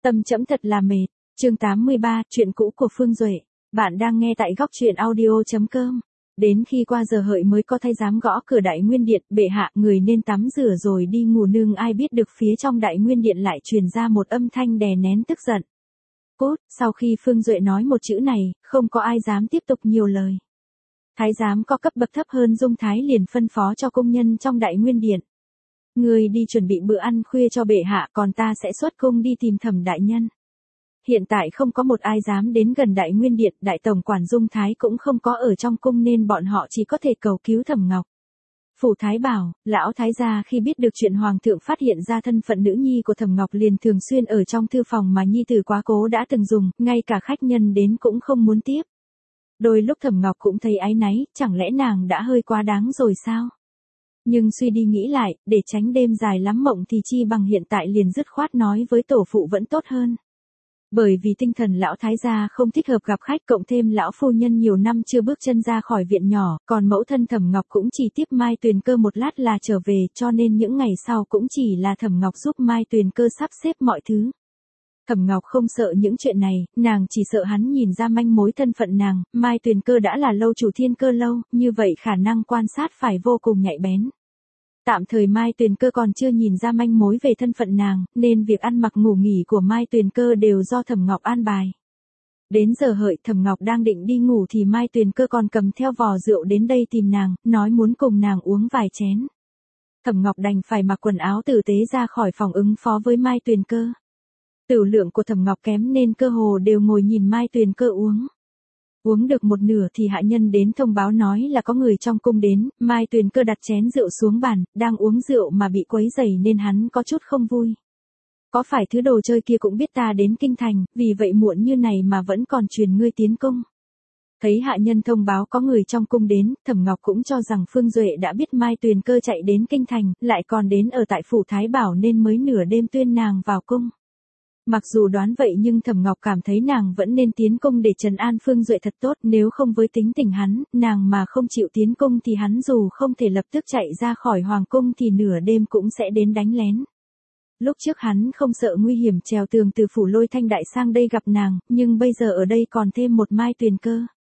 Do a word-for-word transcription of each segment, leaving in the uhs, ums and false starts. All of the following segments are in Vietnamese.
Tâm trẫm thật là mệt. Chương tám mươi ba, chuyện cũ của Phương Duệ. Bạn đang nghe tại góc truyện audio chấm com. Đến khi qua giờ hợi mới có thái giám gõ cửa Đại Nguyên Điện, bệ hạ, người nên tắm rửa rồi đi ngủ, nương ai biết được phía trong Đại Nguyên Điện lại truyền ra một âm thanh đè nén tức giận. Cút. Sau khi Phương Duệ nói một chữ này, không có ai dám tiếp tục nhiều lời. Thái giám có cấp bậc thấp hơn Dung Thái liền phân phó cho công nhân trong Đại Nguyên Điện. Người đi chuẩn bị bữa ăn khuya cho bệ hạ, còn ta sẽ xuất cung đi tìm Thẩm đại nhân. Hiện tại không có một ai dám đến gần Đại Nguyên Điện, đại tổng quản Dung Thái cũng không có ở trong cung nên bọn họ chỉ có thể cầu cứu Thẩm Ngọc. Phủ Thái bảo, lão thái gia khi biết được chuyện hoàng thượng phát hiện ra thân phận nữ nhi của Thẩm Ngọc liền thường xuyên ở trong thư phòng mà nhi tử quá cố đã từng dùng, ngay cả khách nhân đến cũng không muốn tiếp. Đôi lúc Thẩm Ngọc cũng thấy áy náy, chẳng lẽ nàng đã hơi quá đáng rồi sao? Nhưng suy đi nghĩ lại, để tránh đêm dài lắm mộng thì chi bằng hiện tại liền dứt khoát nói với tổ phụ vẫn tốt hơn. Bởi vì tinh thần lão thái gia không thích hợp gặp khách, cộng thêm lão phu nhân nhiều năm chưa bước chân ra khỏi viện nhỏ, còn mẫu thân Thẩm Ngọc cũng chỉ tiếp Mai Tuyền Cơ một lát là trở về, cho nên những ngày sau cũng chỉ là Thẩm Ngọc giúp Mai Tuyền Cơ sắp xếp mọi thứ. Thẩm Ngọc không sợ những chuyện này, nàng chỉ sợ hắn nhìn ra manh mối thân phận nàng. Mai Tuyền Cơ đã là lâu chủ Thiên Cơ lâu, như vậy khả năng quan sát phải vô cùng nhạy bén. Tạm thời Mai Tuyền Cơ còn chưa nhìn ra manh mối về thân phận nàng, nên việc ăn mặc ngủ nghỉ của Mai Tuyền Cơ đều do Thẩm Ngọc an bài. Đến giờ hợi Thẩm Ngọc đang định đi ngủ thì Mai Tuyền Cơ còn cầm theo vò rượu đến đây tìm nàng, nói muốn cùng nàng uống vài chén. Thẩm Ngọc đành phải mặc quần áo tử tế ra khỏi phòng ứng phó với Mai Tuyền Cơ. Tửu lượng của Thẩm Ngọc kém nên cơ hồ đều ngồi nhìn Mai Tuyền Cơ uống. Uống được một nửa thì hạ nhân đến thông báo nói là có người trong cung đến. Mai Tuyền Cơ đặt chén rượu xuống bàn, đang uống rượu mà bị quấy rầy nên hắn có chút không vui. Có phải thứ đồ chơi kia cũng biết ta đến kinh thành, vì vậy muộn như này mà vẫn còn truyền ngươi tiến cung. Thấy hạ nhân thông báo có người trong cung đến, Thẩm Ngọc cũng cho rằng Phương Duệ đã biết Mai Tuyền Cơ chạy đến kinh thành, lại còn đến ở tại phủ Thái Bảo nên mới nửa đêm tuyên nàng vào cung. Mặc dù đoán vậy nhưng Thẩm Ngọc cảm thấy nàng vẫn nên tiến cung để trấn an Phương Duệ thật tốt, nếu không với tính tình hắn, nàng mà không chịu tiến cung thì hắn dù không thể lập tức chạy ra khỏi hoàng cung thì nửa đêm cũng sẽ đến đánh lén. Lúc trước hắn không sợ nguy hiểm trèo tường từ phủ Lôi Thanh Đại sang đây gặp nàng, nhưng bây giờ ở đây còn thêm một Mai Tuyền Cơ.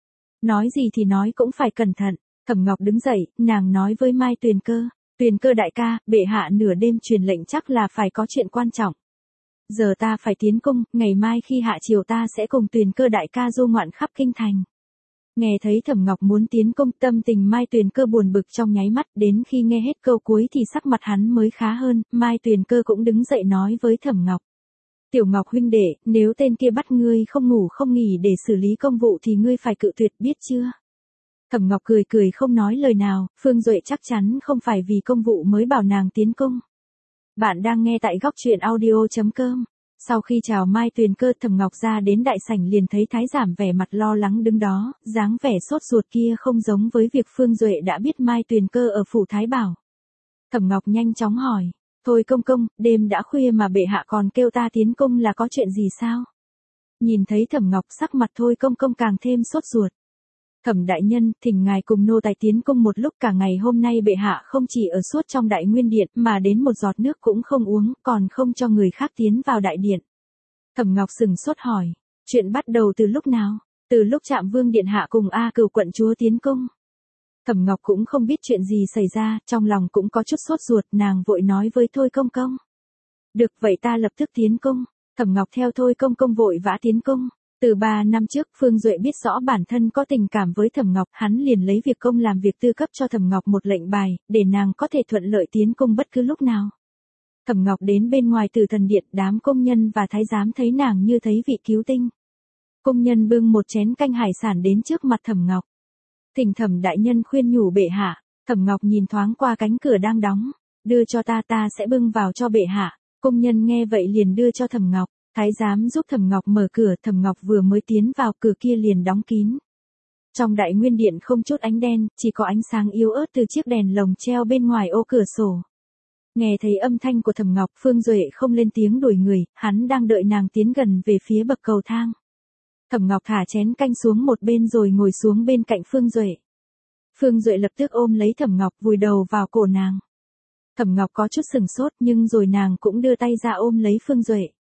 Nói gì thì nói cũng phải cẩn thận. Thẩm Ngọc đứng dậy, nàng nói với Mai Tuyền Cơ, Tuyền Cơ đại ca, bệ hạ nửa đêm truyền lệnh chắc là phải có chuyện quan trọng. Giờ ta phải tiến cung, ngày mai khi hạ chiều ta sẽ cùng Tuyền Cơ đại ca du ngoạn khắp kinh thành. Nghe thấy Thẩm Ngọc muốn tiến cung, tâm tình Mai Tuyền Cơ buồn bực trong nháy mắt, đến khi nghe hết câu cuối thì sắc mặt hắn mới khá hơn. Mai Tuyền Cơ cũng đứng dậy nói với Thẩm Ngọc. Tiểu Ngọc huynh đệ, nếu tên kia bắt ngươi không ngủ không nghỉ để xử lý công vụ thì ngươi phải cự tuyệt biết chưa? Thẩm Ngọc cười cười không nói lời nào, Phương Duệ chắc chắn không phải vì công vụ mới bảo nàng tiến cung. Bạn đang nghe tại góc truyện audio chấm com. Sau khi chào Mai Tuyền Cơ, Thẩm Ngọc ra đến đại sảnh liền thấy thái giám vẻ mặt lo lắng đứng đó, dáng vẻ sốt ruột kia không giống với việc Phương Duệ đã biết Mai Tuyền Cơ ở phủ Thái Bảo. Thẩm Ngọc nhanh chóng hỏi, thôi công công, đêm đã khuya mà bệ hạ còn kêu ta tiến cung là có chuyện gì sao? Nhìn thấy Thẩm Ngọc sắc mặt thôi công công càng thêm sốt ruột. Thẩm đại nhân, thỉnh ngài cùng nô tài tiến cung một lúc, cả ngày hôm nay bệ hạ không chỉ ở suốt trong Đại Nguyên Điện mà đến một giọt nước cũng không uống, còn không cho người khác tiến vào đại điện. Thẩm Ngọc sừng sốt hỏi, chuyện bắt đầu từ lúc nào? Từ lúc Trạm Vương điện hạ cùng A Cửu quận chúa tiến cung. Thẩm Ngọc cũng không biết chuyện gì xảy ra, trong lòng cũng có chút sốt ruột, nàng vội nói với thôi công công. Được vậy ta lập tức tiến cung. Thẩm Ngọc theo thôi công công vội vã tiến cung. Từ ba năm trước, Phương Duệ biết rõ bản thân có tình cảm với Thẩm Ngọc, hắn liền lấy việc công làm việc tư cấp cho Thẩm Ngọc một lệnh bài, để nàng có thể thuận lợi tiến cung bất cứ lúc nào. Thẩm Ngọc đến bên ngoài Tử Thần Điện, đám công nhân và thái giám thấy nàng như thấy vị cứu tinh. Công nhân bưng một chén canh hải sản đến trước mặt Thẩm Ngọc. Thỉnh Thẩm đại nhân khuyên nhủ bệ hạ. Thẩm Ngọc nhìn thoáng qua cánh cửa đang đóng, đưa cho ta ta sẽ bưng vào cho bệ hạ. Công nhân nghe vậy liền đưa cho Thẩm Ngọc. Thái giám giúp Thẩm Ngọc mở cửa, Thẩm Ngọc vừa mới tiến vào, cửa kia liền đóng kín. Trong Đại Nguyên Điện không chút ánh đen, chỉ có ánh sáng yếu ớt từ chiếc đèn lồng treo bên ngoài ô cửa sổ. Nghe thấy âm thanh của Thẩm Ngọc, Phương Duệ không lên tiếng đuổi người, hắn đang đợi nàng tiến gần về phía bậc cầu thang. Thẩm Ngọc thả chén canh xuống một bên rồi ngồi xuống bên cạnh Phương Duệ. Phương Duệ lập tức ôm lấy Thẩm Ngọc vùi đầu vào cổ nàng. Thẩm Ngọc có chút sừng sốt nhưng rồi nàng cũng đưa tay ra ôm lấy Phương Duệ.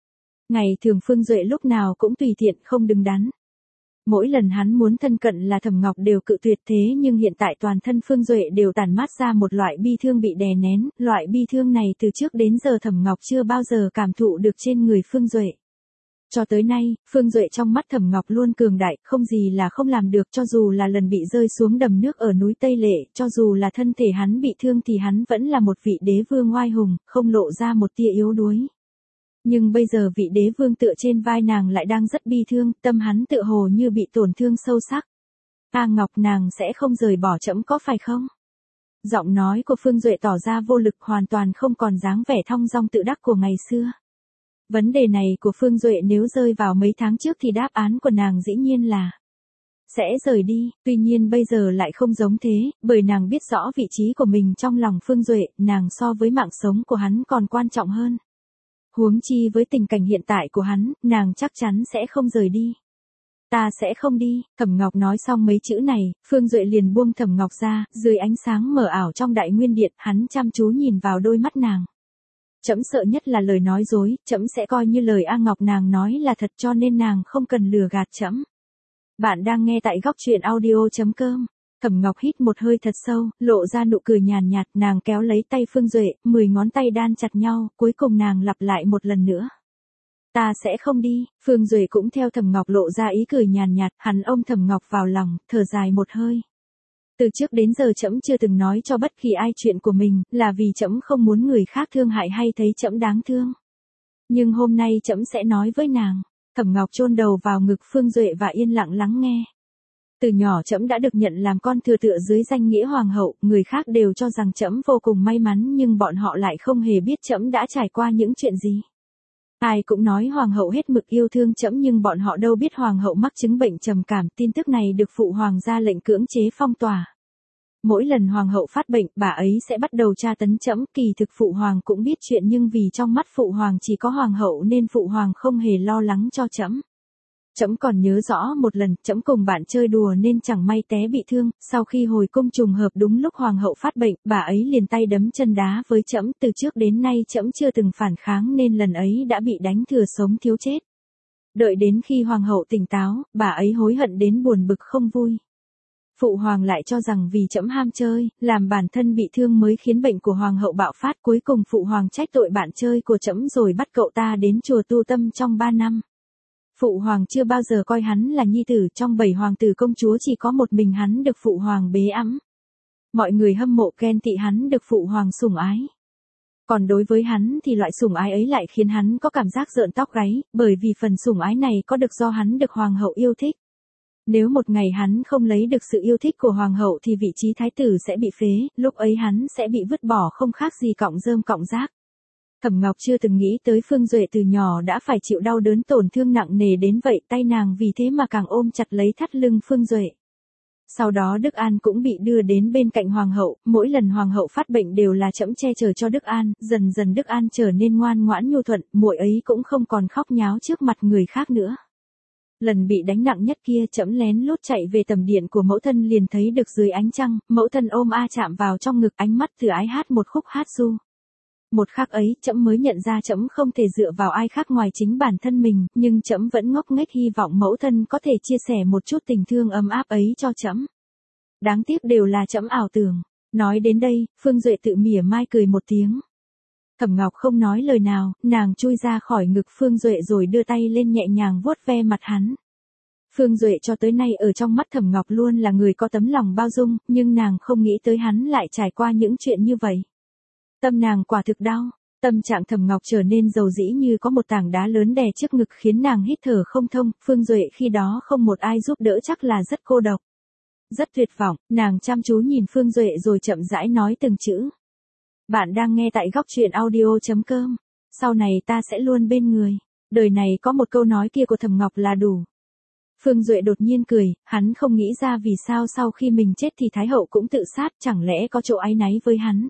Ngày thường Phương Duệ lúc nào cũng tùy tiện không đứng đắn. Mỗi lần hắn muốn thân cận là Thẩm Ngọc đều cự tuyệt, thế nhưng hiện tại toàn thân Phương Duệ đều tản mát ra một loại bi thương bị đè nén, loại bi thương này từ trước đến giờ Thẩm Ngọc chưa bao giờ cảm thụ được trên người Phương Duệ. Cho tới nay, Phương Duệ trong mắt Thẩm Ngọc luôn cường đại, không gì là không làm được, cho dù là lần bị rơi xuống đầm nước ở núi Tây Lệ, cho dù là thân thể hắn bị thương thì hắn vẫn là một vị đế vương oai hùng, không lộ ra một tia yếu đuối. Nhưng bây giờ vị đế vương tựa trên vai nàng lại đang rất bi thương, tâm hắn tựa hồ như bị tổn thương sâu sắc. A Ngọc, nàng sẽ không rời bỏ trẫm có phải không? Giọng nói của Phương Duệ tỏ ra vô lực, hoàn toàn không còn dáng vẻ thong dong tự đắc của ngày xưa. Vấn đề này của Phương Duệ nếu rơi vào mấy tháng trước thì đáp án của nàng dĩ nhiên là sẽ rời đi, tuy nhiên bây giờ lại không giống thế, bởi nàng biết rõ vị trí của mình trong lòng Phương Duệ, nàng so với mạng sống của hắn còn quan trọng hơn. Huống chi với tình cảnh hiện tại của hắn, nàng chắc chắn sẽ không rời đi. Ta sẽ không đi, Thẩm Ngọc nói xong mấy chữ này, Phương Duệ liền buông Thẩm Ngọc ra, dưới ánh sáng mờ ảo trong đại nguyên điện, hắn chăm chú nhìn vào đôi mắt nàng. Trẫm sợ nhất là lời nói dối, trẫm sẽ coi như lời A Ngọc nàng nói là thật, cho nên nàng không cần lừa gạt trẫm. Bạn đang nghe tại góc truyện audio chấm com. Thẩm Ngọc hít một hơi thật sâu, lộ ra nụ cười nhàn nhạt, nàng kéo lấy tay Phương Duệ, mười ngón tay đan chặt nhau, cuối cùng nàng lặp lại một lần nữa. Ta sẽ không đi, Phương Duệ cũng theo Thẩm Ngọc lộ ra ý cười nhàn nhạt, hắn ôm Thẩm Ngọc vào lòng, thở dài một hơi. Từ trước đến giờ trẫm chưa từng nói cho bất kỳ ai chuyện của mình, là vì trẫm không muốn người khác thương hại hay thấy trẫm đáng thương. Nhưng hôm nay trẫm sẽ nói với nàng. Thẩm Ngọc chôn đầu vào ngực Phương Duệ và yên lặng lắng nghe. Từ nhỏ trẫm đã được nhận làm con thừa tựa dưới danh nghĩa hoàng hậu, người khác đều cho rằng trẫm vô cùng may mắn nhưng bọn họ lại không hề biết trẫm đã trải qua những chuyện gì. Ai cũng nói hoàng hậu hết mực yêu thương trẫm nhưng bọn họ đâu biết hoàng hậu mắc chứng bệnh trầm cảm, tin tức này được phụ hoàng ra lệnh cưỡng chế phong tỏa. Mỗi lần hoàng hậu phát bệnh, bà ấy sẽ bắt đầu tra tấn trẫm, kỳ thực phụ hoàng cũng biết chuyện nhưng vì trong mắt phụ hoàng chỉ có hoàng hậu nên phụ hoàng không hề lo lắng cho trẫm. Trẫm còn nhớ rõ một lần, trẫm cùng bạn chơi đùa nên chẳng may té bị thương, sau khi hồi cung trùng hợp đúng lúc hoàng hậu phát bệnh, bà ấy liền tay đấm chân đá với trẫm, từ trước đến nay trẫm chưa từng phản kháng nên lần ấy đã bị đánh thừa sống thiếu chết. Đợi đến khi hoàng hậu tỉnh táo, bà ấy hối hận đến buồn bực không vui. Phụ hoàng lại cho rằng vì trẫm ham chơi, làm bản thân bị thương mới khiến bệnh của hoàng hậu bạo phát, cuối cùng phụ hoàng trách tội bạn chơi của trẫm rồi bắt cậu ta đến chùa tu tâm trong ba năm. Phụ hoàng chưa bao giờ coi hắn là nhi tử, trong bảy hoàng tử công chúa chỉ có một mình hắn được phụ hoàng bế ẵm. Mọi người hâm mộ ghen tị hắn được phụ hoàng sủng ái. Còn đối với hắn thì loại sủng ái ấy lại khiến hắn có cảm giác rợn tóc gáy, bởi vì phần sủng ái này có được do hắn được hoàng hậu yêu thích. Nếu một ngày hắn không lấy được sự yêu thích của hoàng hậu thì vị trí thái tử sẽ bị phế, lúc ấy hắn sẽ bị vứt bỏ không khác gì cọng rơm cọng rác. Thẩm Ngọc chưa từng nghĩ tới Phương Duệ từ nhỏ đã phải chịu đau đớn tổn thương nặng nề đến vậy, tay nàng vì thế mà càng ôm chặt lấy thắt lưng Phương Duệ. Sau đó Đức An cũng bị đưa đến bên cạnh hoàng hậu, mỗi lần hoàng hậu phát bệnh đều là trẫm che chở cho Đức An, dần dần Đức An trở nên ngoan ngoãn nhu thuận, muội ấy cũng không còn khóc nháo trước mặt người khác nữa. Lần bị đánh nặng nhất kia trẫm lén lút chạy về tầm điện của mẫu thân liền thấy được dưới ánh trăng, mẫu thân ôm A chạm vào trong ngực, ánh mắt từ ái hát một khúc hát ru. Một khắc ấy trẫm mới nhận ra trẫm không thể dựa vào ai khác ngoài chính bản thân mình, nhưng trẫm vẫn ngốc nghếch hy vọng mẫu thân có thể chia sẻ một chút tình thương ấm áp ấy cho trẫm. Đáng tiếc đều là trẫm ảo tưởng. Nói đến đây, Phương Duệ tự mỉa mai cười một tiếng. Thẩm Ngọc không nói lời nào, nàng chui ra khỏi ngực Phương Duệ rồi đưa tay lên nhẹ nhàng vuốt ve mặt hắn. Phương Duệ cho tới nay ở trong mắt Thẩm Ngọc luôn là người có tấm lòng bao dung, nhưng nàng không nghĩ tới hắn lại trải qua những chuyện như vậy. Tâm nàng quả thực đau, tâm trạng Thẩm Ngọc trở nên dầu dĩ như có một tảng đá lớn đè trước ngực khiến nàng hít thở không thông, Phương Duệ khi đó không một ai giúp đỡ chắc là rất cô độc. Rất tuyệt vọng, nàng chăm chú nhìn Phương Duệ rồi chậm rãi nói từng chữ. Bạn đang nghe tại góc truyện audio chấm com. Sau này ta sẽ luôn bên người. Đời này có một câu nói kia của Thẩm Ngọc là đủ. Phương Duệ đột nhiên cười, hắn không nghĩ ra vì sao sau khi mình chết thì Thái Hậu cũng tự sát, chẳng lẽ có chỗ áy náy với hắn.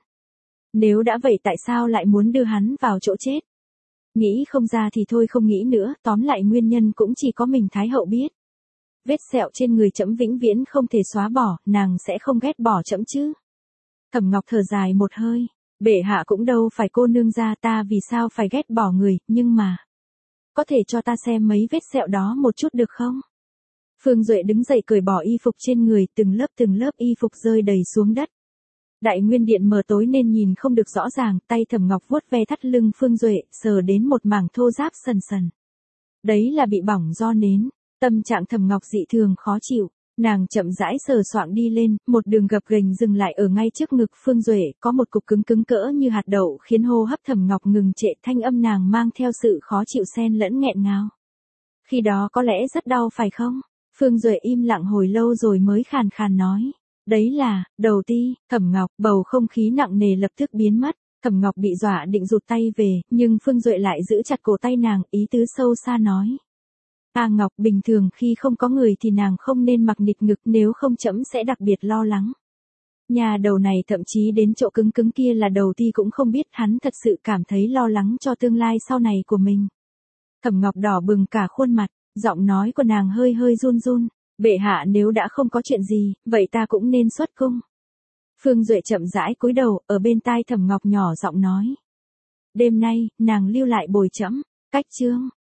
Nếu đã vậy tại sao lại muốn đưa hắn vào chỗ chết? Nghĩ không ra thì thôi không nghĩ nữa, tóm lại nguyên nhân cũng chỉ có mình Thái Hậu biết. Vết sẹo trên người trẫm vĩnh viễn không thể xóa bỏ, nàng sẽ không ghét bỏ trẫm chứ. Thẩm Ngọc thở dài một hơi, bệ hạ cũng đâu phải cô nương gia ta vì sao phải ghét bỏ người, nhưng mà. có thể cho ta xem mấy vết sẹo đó một chút được không? Phương Duệ đứng dậy cởi bỏ y phục trên người, từng lớp từng lớp y phục rơi đầy xuống đất. Đại nguyên điện mờ tối nên nhìn không được rõ ràng, tay Thẩm Ngọc vuốt ve thắt lưng Phương Duệ, sờ đến một mảng thô ráp sần sần. Đấy là bị bỏng do nến, tâm trạng Thẩm Ngọc dị thường khó chịu, nàng chậm rãi sờ soạng đi lên, một đường gập ghềnh dừng lại ở ngay trước ngực Phương Duệ, có một cục cứng cứng cỡ như hạt đậu khiến hô hấp Thẩm Ngọc ngừng trệ, thanh âm nàng mang theo sự khó chịu xen lẫn nghẹn ngào. Khi đó có lẽ rất đau phải không? Phương Duệ im lặng hồi lâu rồi mới khàn khàn nói. Đấy là, đầu ti, Thẩm Ngọc, bầu không khí nặng nề lập tức biến mất. Thẩm Ngọc bị dọa định rụt tay về, nhưng Phương Duệ lại giữ chặt cổ tay nàng, ý tứ sâu xa nói. A Ngọc, bình thường khi không có người thì nàng không nên mặc nịt ngực, nếu không trẫm sẽ đặc biệt lo lắng. Nhà đầu này thậm chí đến chỗ cứng cứng kia là đầu ti cũng không biết, hắn thật sự cảm thấy lo lắng cho tương lai sau này của mình. Thẩm Ngọc đỏ bừng cả khuôn mặt, giọng nói của nàng hơi hơi run run. Bệ hạ nếu đã không có chuyện gì, vậy ta cũng nên xuất cung. Phương Duệ chậm rãi cúi đầu, ở bên tai Thẩm Ngọc nhỏ giọng nói. Đêm nay, nàng lưu lại bồi trẫm, cách chương.